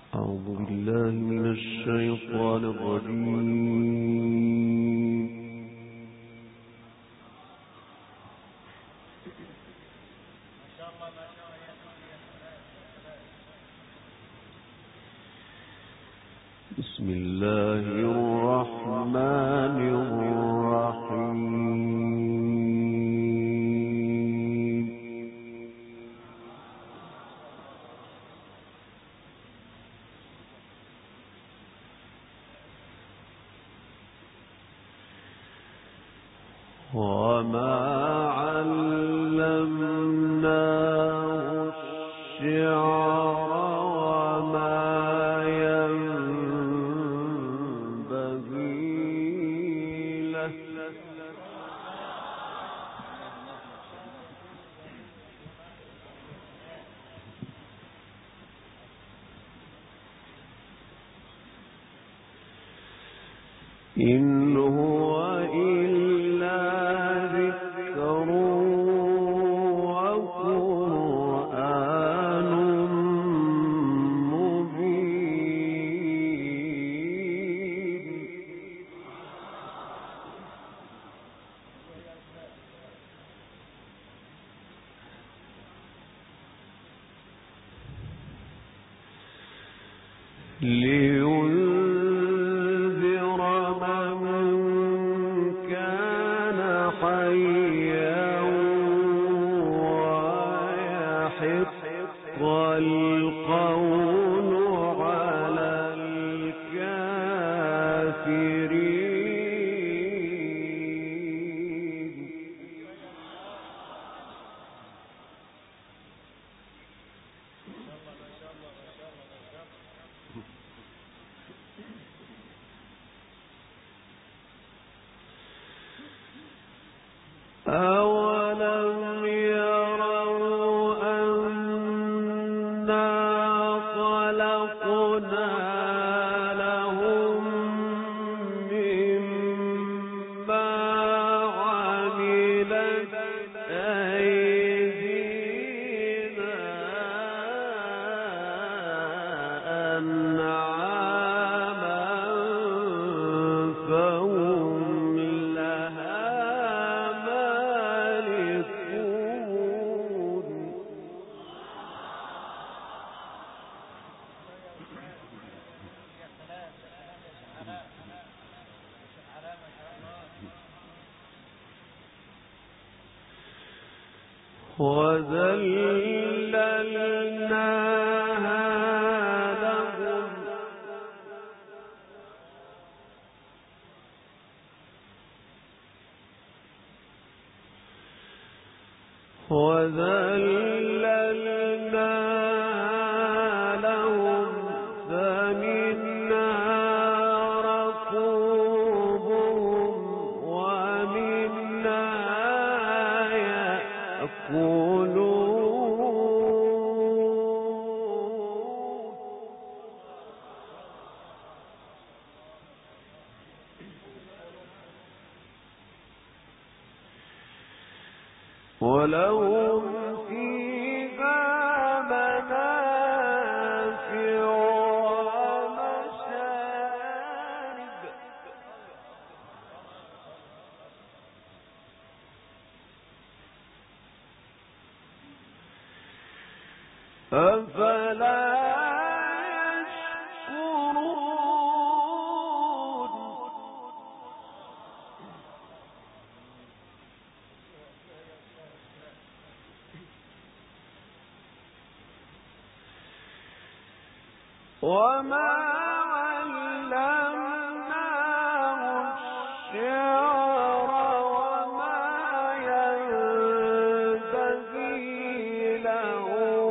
أعوذ بالله من الشيطان الرجيم. بسم الله الرحمن الرحيم. وما علمناه الشعر وما ينبغي له. إن هو إلا ذكر وقرآن مبين. لينذر من كان حيا ويحق القول على الكافرين. أولم يروا أنا خلقنا لهم مما عملت أيدينا أنعاما فهم لها مالكون. وذللناها لهم فمنها ركوبهم ومنها يأكلون. ولهم فيها منافع ومشارب أفلا يشكرون. وما علمناه الشعر وما ينبغي له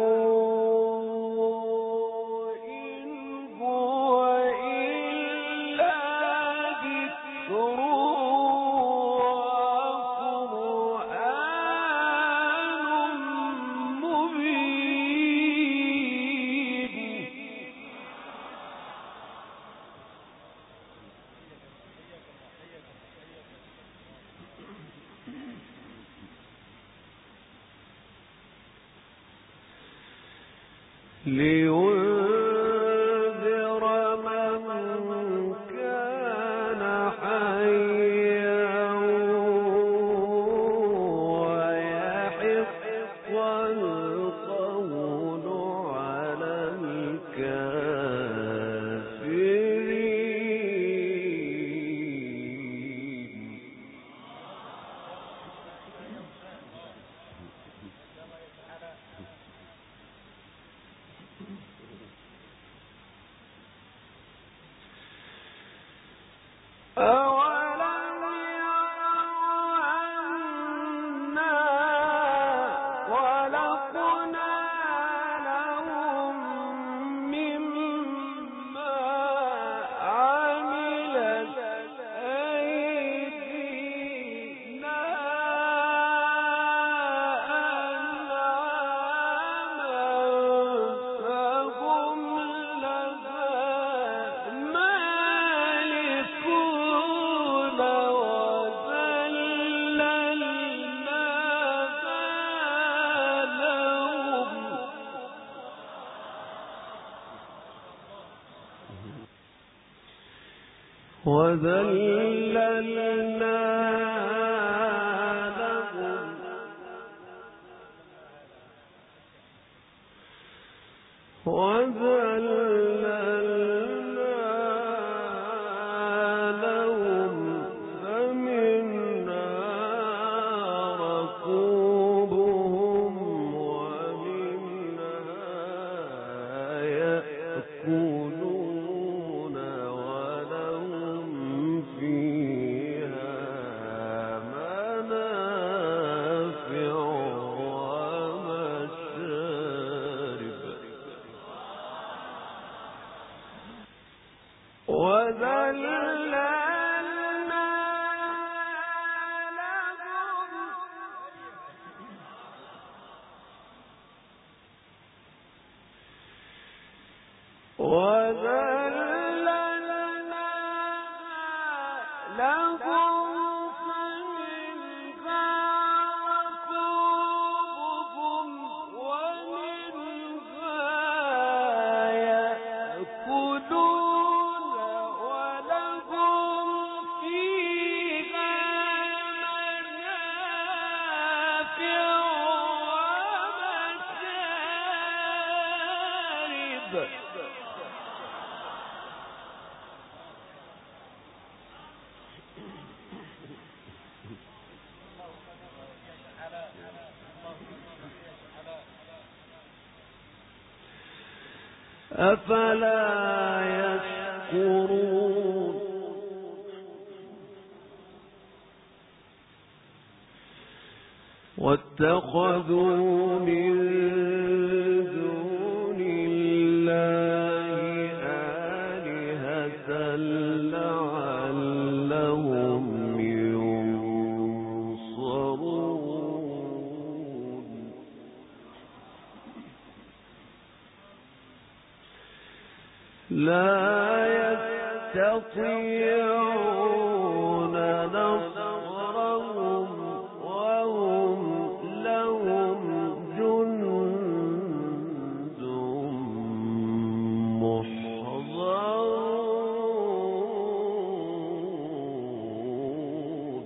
إن هو إلا ذكر وقرآن مبين. لينذر وذللنا لهم فمنها ركوبهم ومنها يأكلون ولهم فيها منافع ومشارب وذللنا لهم فمنها ركوبهم ومنها يأكلون ولهم فيها منافع ومشارب أفلا يشكرون واتخذوا من دون الله آلهة لعلهم ينصرون لا يستطيعون نصرهم وهم لهم جند محضرون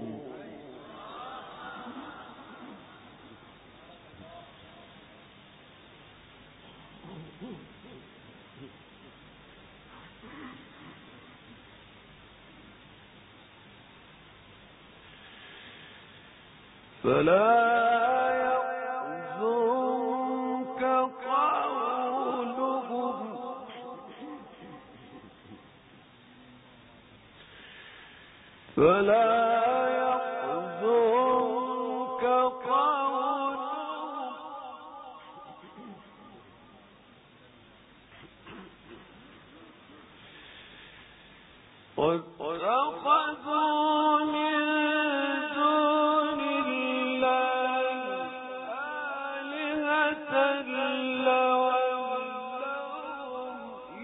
فلا يحزنك قولهم واتخذوا من دون الله آلهة لعلهم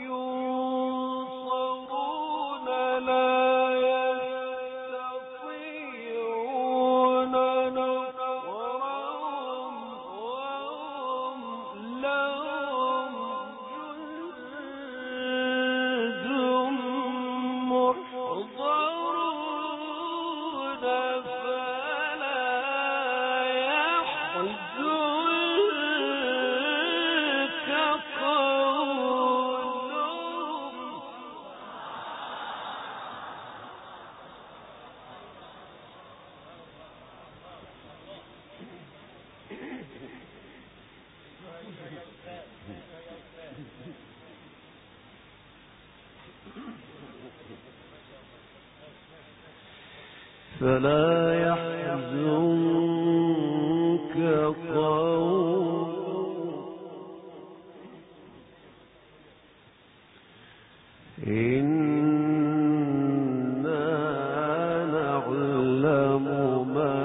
ينصرون لا يستطيعون نصرهم وهم لهم جند محضرون فلا يحزنك قولهم فلا يحزنك قولهم إنا نعلم ما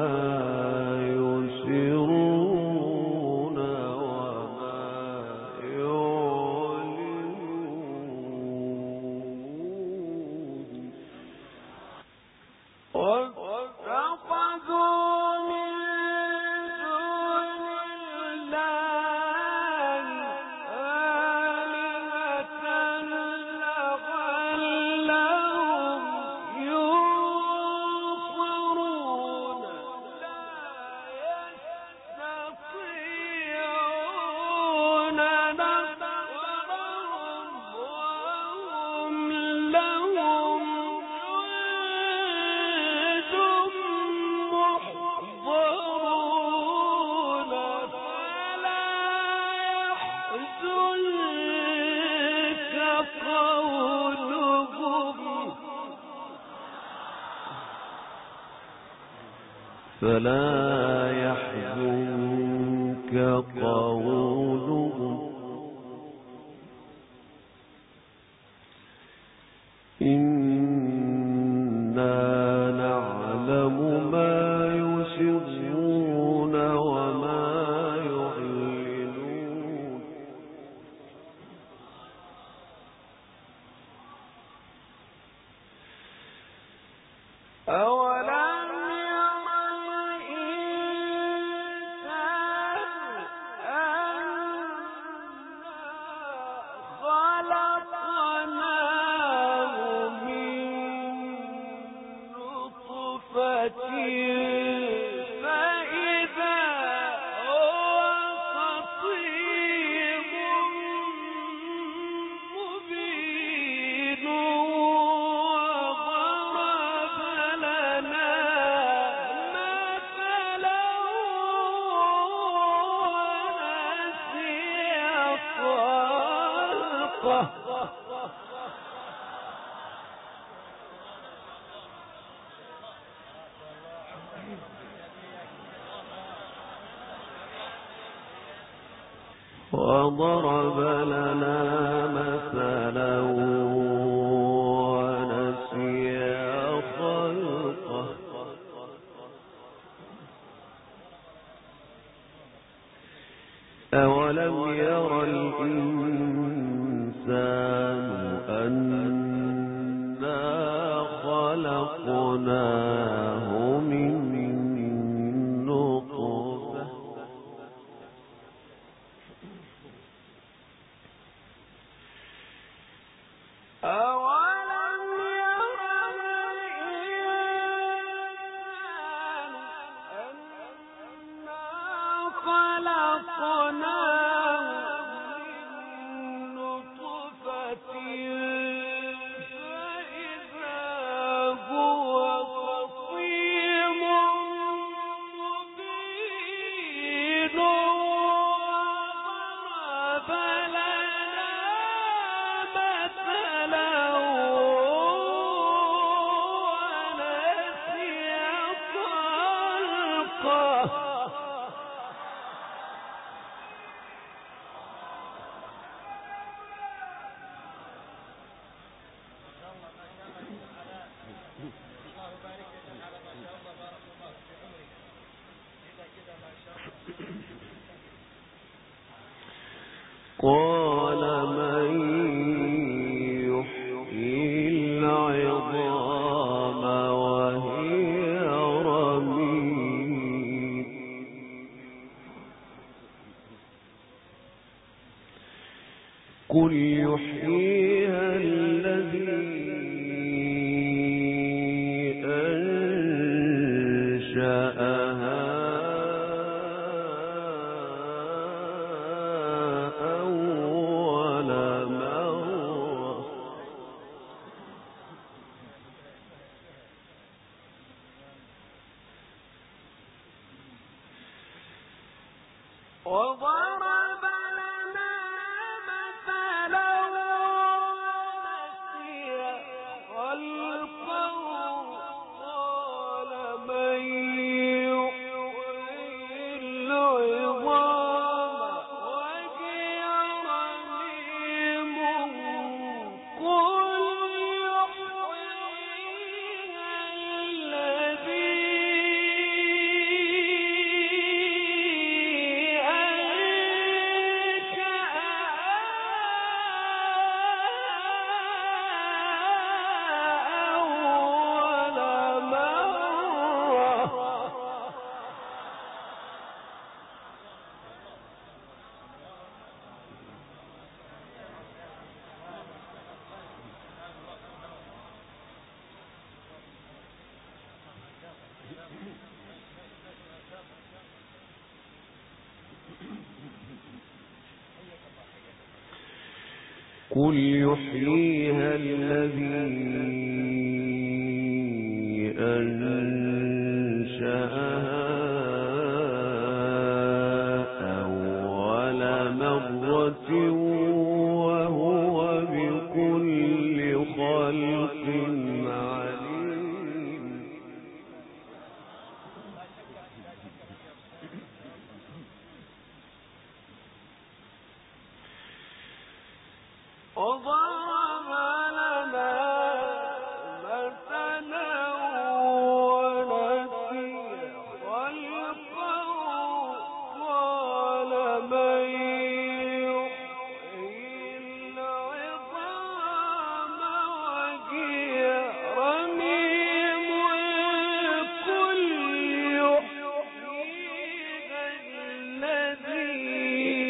يسرون وما يعلنون واتخذوا من دون الله آلهة فلا يحزنك قولهم إنا نعلم ما يسرون وما يعلنون أولم وضرب لنا مثلا ونسي خلقه أولم ير الإنسان أنا خلقناه من نطفة أولم ير الإنسان أنا خلقناه من نطفة فإذا هو خصيم مبين وضرب لنا مثلا ونسي خلقه قال من يحيي العظام وهي رميم قل يحييها الذي أنشأها أول مرة وضرب لنا مثلا ونسي خلقه قال من يحيي العظام وهي رميم قل يحييها الذي قل يحييها الذي أنشأها أول مرة وضرب لنا مثلا ونسي خلقه قال من يحيي العظام وهي رميم قل يحييها الذي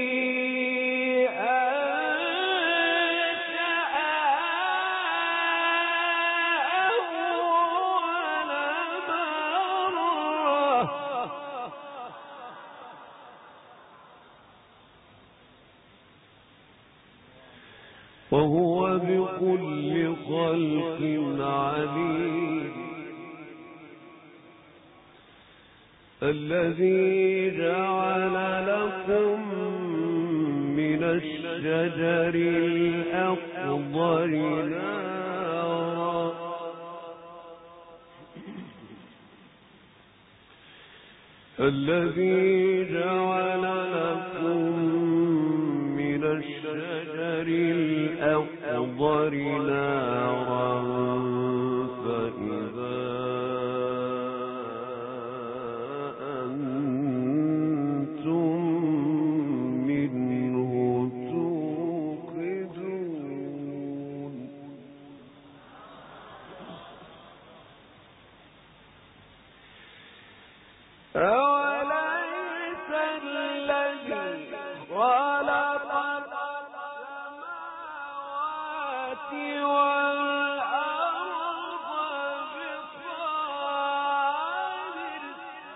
وهو بكل خلق عليم الذي جعل لكم من الشجر الأخضر نارا الذي جعل لكم من الشجر الأخضر نارا فإذا أنتم منه توقدون أوليس الذي خلق السماوات والأرض بقادر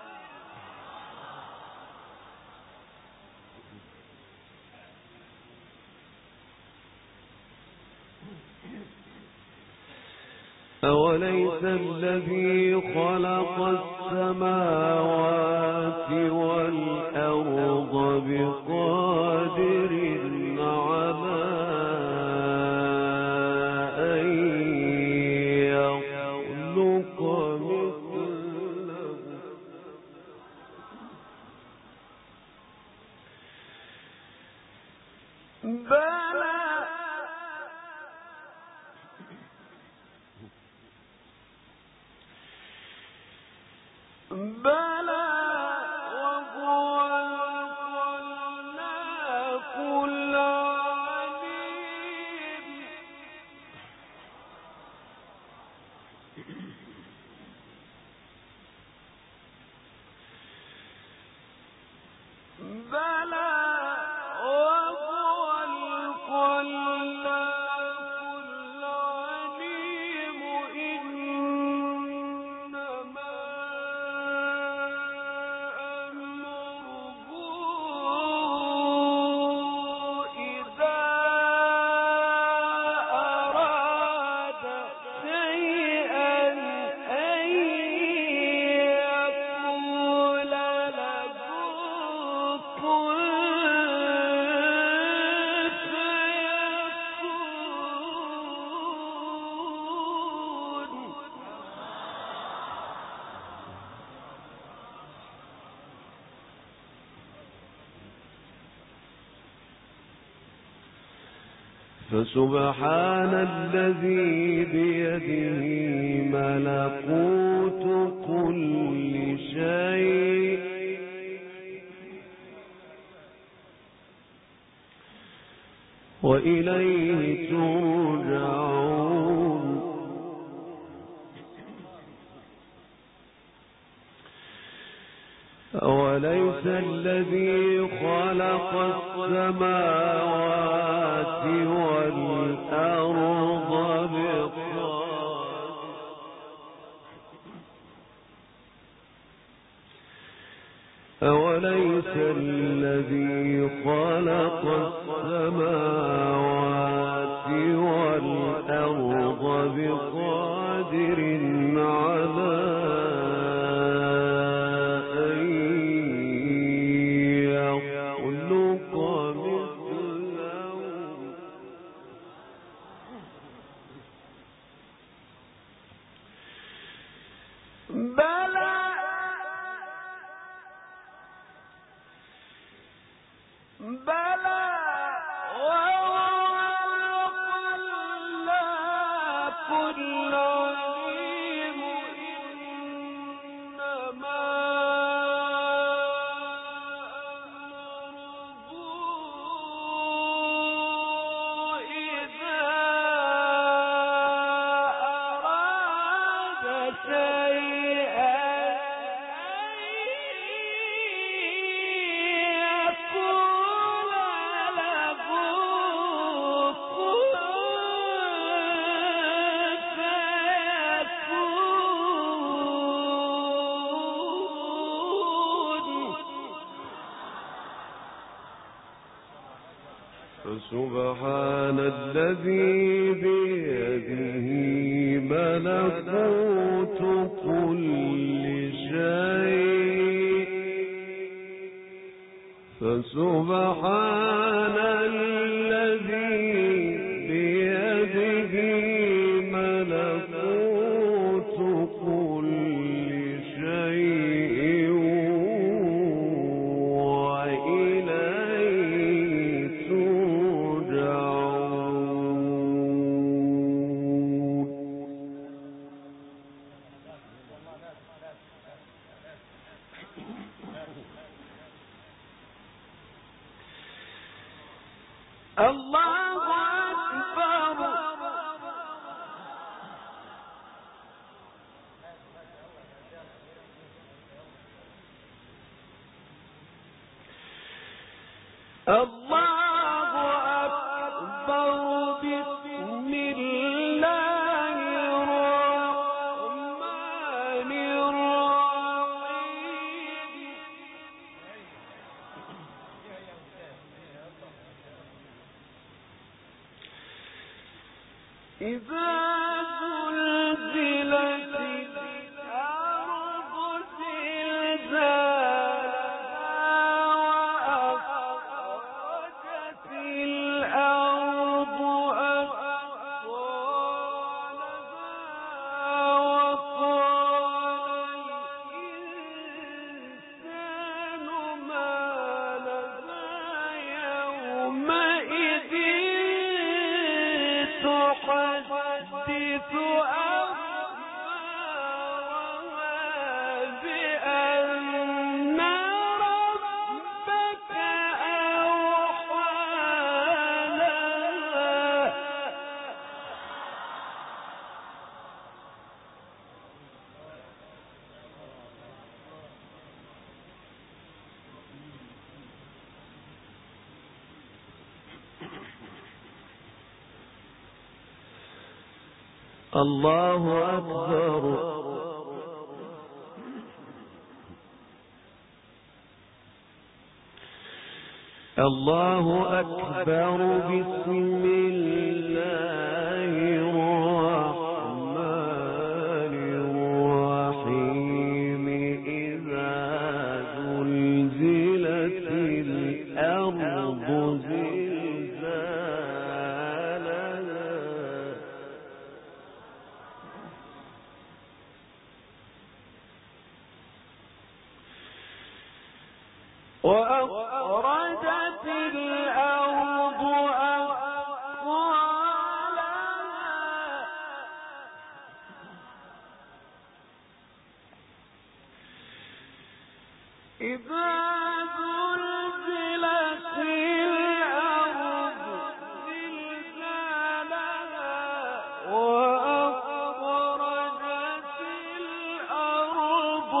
أوليس الذي خلق السماوات والأرض بقادر على أن يخلق مثلهم بلى بلى وهو الخلاق العليم بلى وهو الخلاق العليم إنما فسبحان الذي بيده ملكوت كل شيء وإليه ترجعون أوليس الذي خلق السماوات والأرض بقادر أوليس الذي خلق السماوات والأرض بقادر على أن يخلق مثلهم بلى بلى وهو فسبحان الذي بيده ملكوت كل شيء فسبحان الذي بيده ملكوت كل شيء وإليه ترجعون. الله أكبر. الله أكبر. بسم الله الرحمن الرحيم. إذا زلزلت الأرض زلزالها وأخرجت الأرض أثقالها وقال الإنسان ما لها يومئذ تحدث أخبارها بأن ربك أوحى لها. الله أكبر. الله أكبر. بسم الله الرحمن الرحيم. إذا زلزلت الأرض زلزالها وأخرجت الأرض أثقالها إذا زلزلت الأرض زلزالها وأخرجت الأرض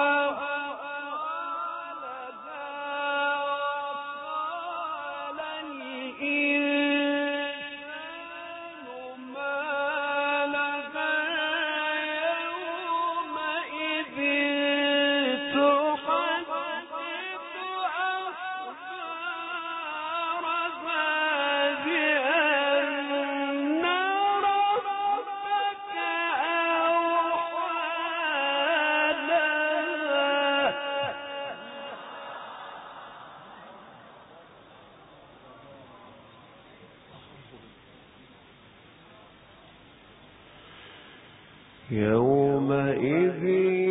يومئذ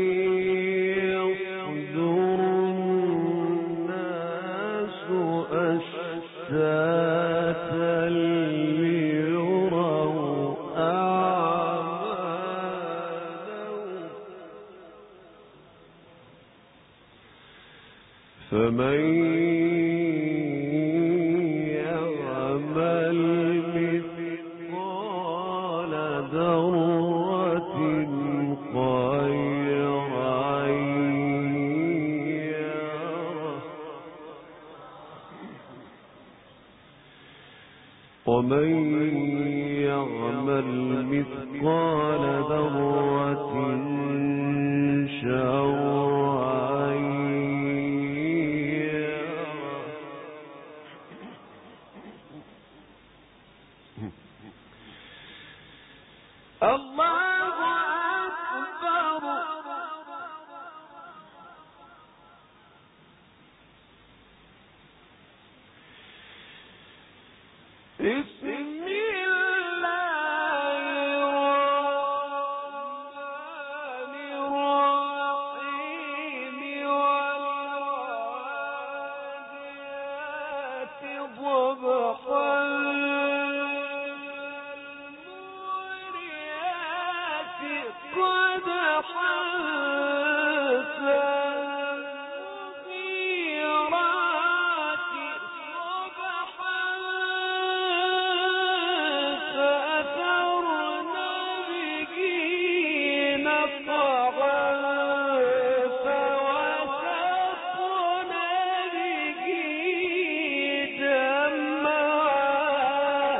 يصدر الناس أشتاتا ليروا أعمالهم فمن يعمل مثقال ذرة خيرا يره ومن يعمل مثقال ذرة شرا يره الله أكبر بسم الله الرحمن الرحيم والعاديات ضبحا فالموريات قدحا فالمغيرات صبحا فأثرن به نقعا فوسطن به جمعا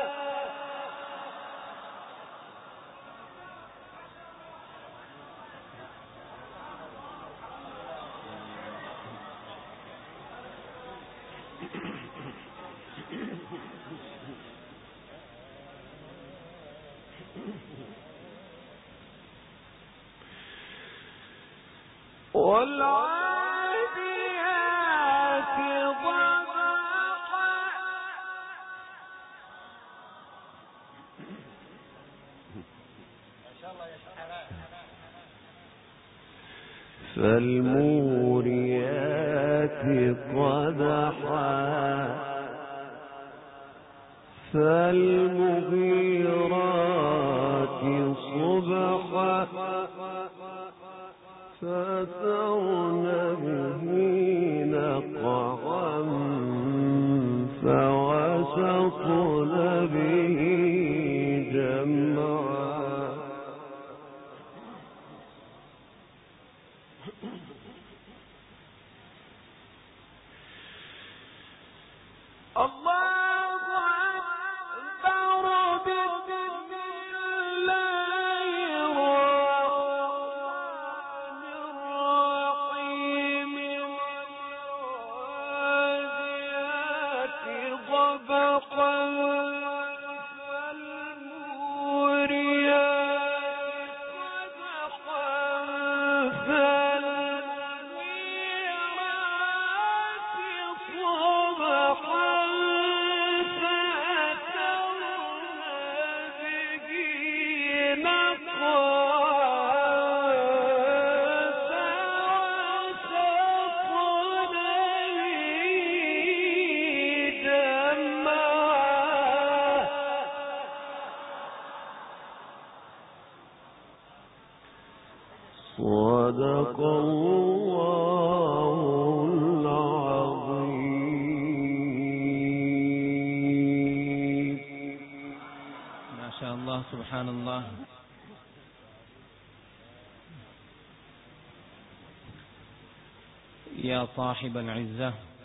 والعاديات ضبحا فالموريات قدحا فالمغيرات صبحا فأثرن به نقعا فوسطن به جمعا الله أكبر بسم الله الرحمن الرحيم والعاديات ضبحا فالموريات قدحا فالمغيرات صبحا فأثرن به نقعا فوسطن به جمعا صدق الله العظيم. ما شاء الله سبحان الله. يا صاحب العزة